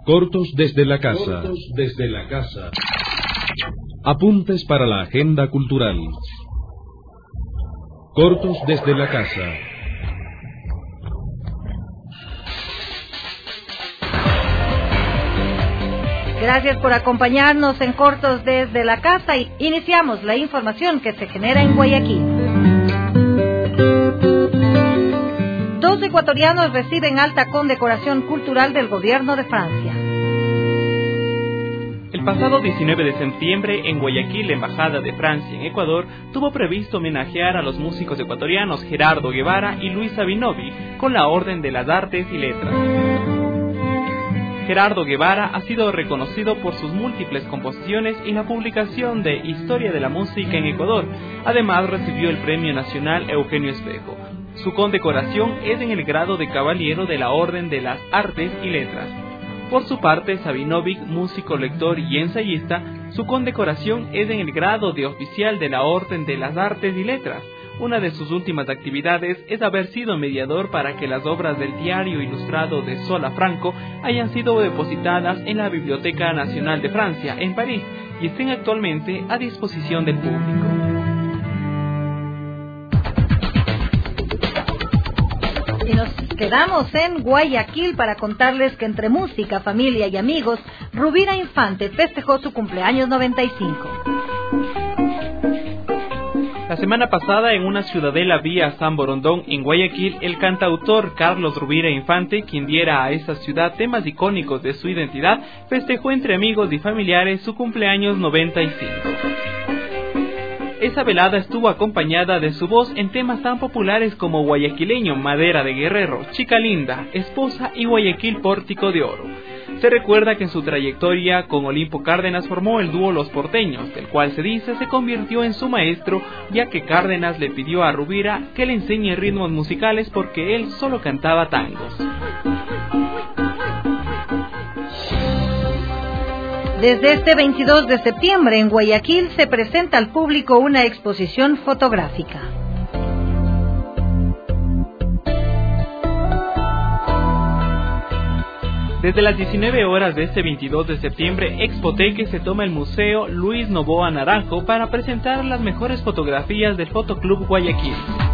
Cortos desde la casa. Apuntes para la agenda cultural. Cortos desde la casa. Gracias por acompañarnos en Cortos desde la casa y iniciamos la información que se genera en Guayaquil. 2 ecuatorianos reciben alta condecoración cultural del gobierno de Francia. El pasado 19 de septiembre, en Guayaquil, la Embajada de Francia en Ecuador tuvo previsto homenajear a los músicos ecuatorianos Gerardo Guevara y Luis Sabinovi con la Orden de las Artes y Letras. Gerardo Guevara ha sido reconocido por sus múltiples composiciones y la publicación de Historia de la Música en Ecuador. Además, recibió el Premio Nacional Eugenio Espejo. Su condecoración es en el grado de Caballero de la Orden de las Artes y Letras. Por su parte, Sabinovic, músico, lector y ensayista, su condecoración es en el grado de Oficial de la Orden de las Artes y Letras. Una de sus últimas actividades es haber sido mediador para que las obras del diario ilustrado de Zola Franco hayan sido depositadas en la Biblioteca Nacional de Francia, en París, y estén actualmente a disposición del público. Y nos quedamos en Guayaquil para contarles que entre música, familia y amigos, Rubira Infante festejó su cumpleaños 95. La semana pasada, en una ciudadela vía San Borondón, en Guayaquil, el cantautor Carlos Rubira Infante, quien diera a esa ciudad temas icónicos de su identidad, festejó entre amigos y familiares su cumpleaños 95. Esa velada estuvo acompañada de su voz en temas tan populares como Guayaquileño, Madera de Guerrero, Chica Linda, Esposa y Guayaquil Pórtico de Oro. Se recuerda que en su trayectoria con Olimpo Cárdenas formó el dúo Los Porteños, del cual se dice se convirtió en su maestro, ya que Cárdenas le pidió a Rubira que le enseñe ritmos musicales porque él solo cantaba tangos. Desde este 22 de septiembre en Guayaquil se presenta al público una exposición fotográfica. Desde las 19 horas de este 22 de septiembre, Expoteque se toma el Museo Luis Noboa Naranjo para presentar las mejores fotografías del Fotoclub Guayaquil.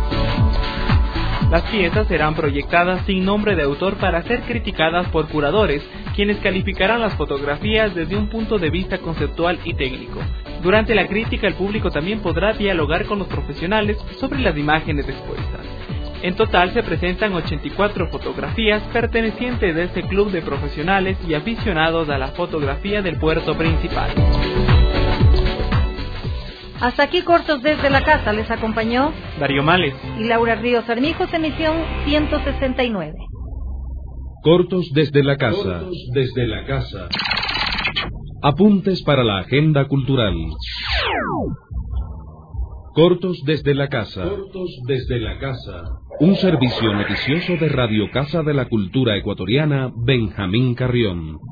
Las piezas serán proyectadas sin nombre de autor para ser criticadas por curadores, quienes calificarán las fotografías desde un punto de vista conceptual y técnico. Durante la crítica, el público también podrá dialogar con los profesionales sobre las imágenes expuestas. En total se presentan 84 fotografías pertenecientes a este club de profesionales y aficionados a la fotografía del puerto principal. Hasta aquí Cortos desde la casa, les acompañó Darío Males y Laura Ríos Armijos, emisión 169. Cortos desde la casa. Apuntes para la agenda cultural. Cortos desde la casa. Un servicio noticioso de Radio Casa de la Cultura Ecuatoriana, Benjamín Carrión.